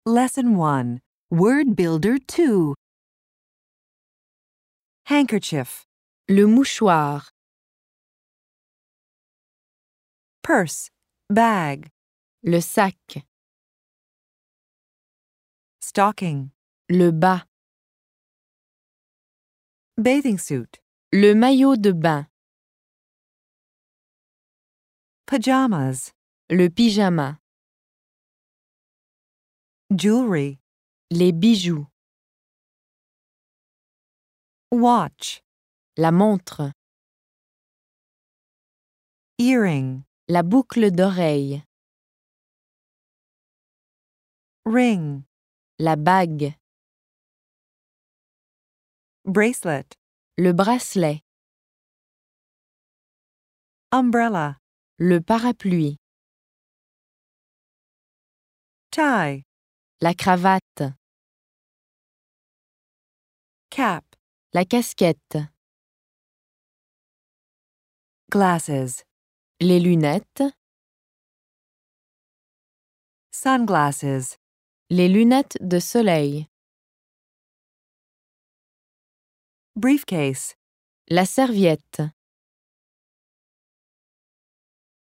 Lesson 1. Word Builder 2. Handkerchief. Le mouchoir. Purse. Bag. Le sac. Stocking. Le bas. Bathing suit. Le maillot de bain. Pajamas. Le pyjama. Jewelry. Les bijoux. Watch. La montre. Earring. La boucle d'oreille. Ring. La bague. Bracelet. Le bracelet. Umbrella. Le parapluie. Tie. La cravate. Cap. La casquette. Glasses. Les lunettes. Sunglasses. Les lunettes de soleil. Briefcase. La serviette.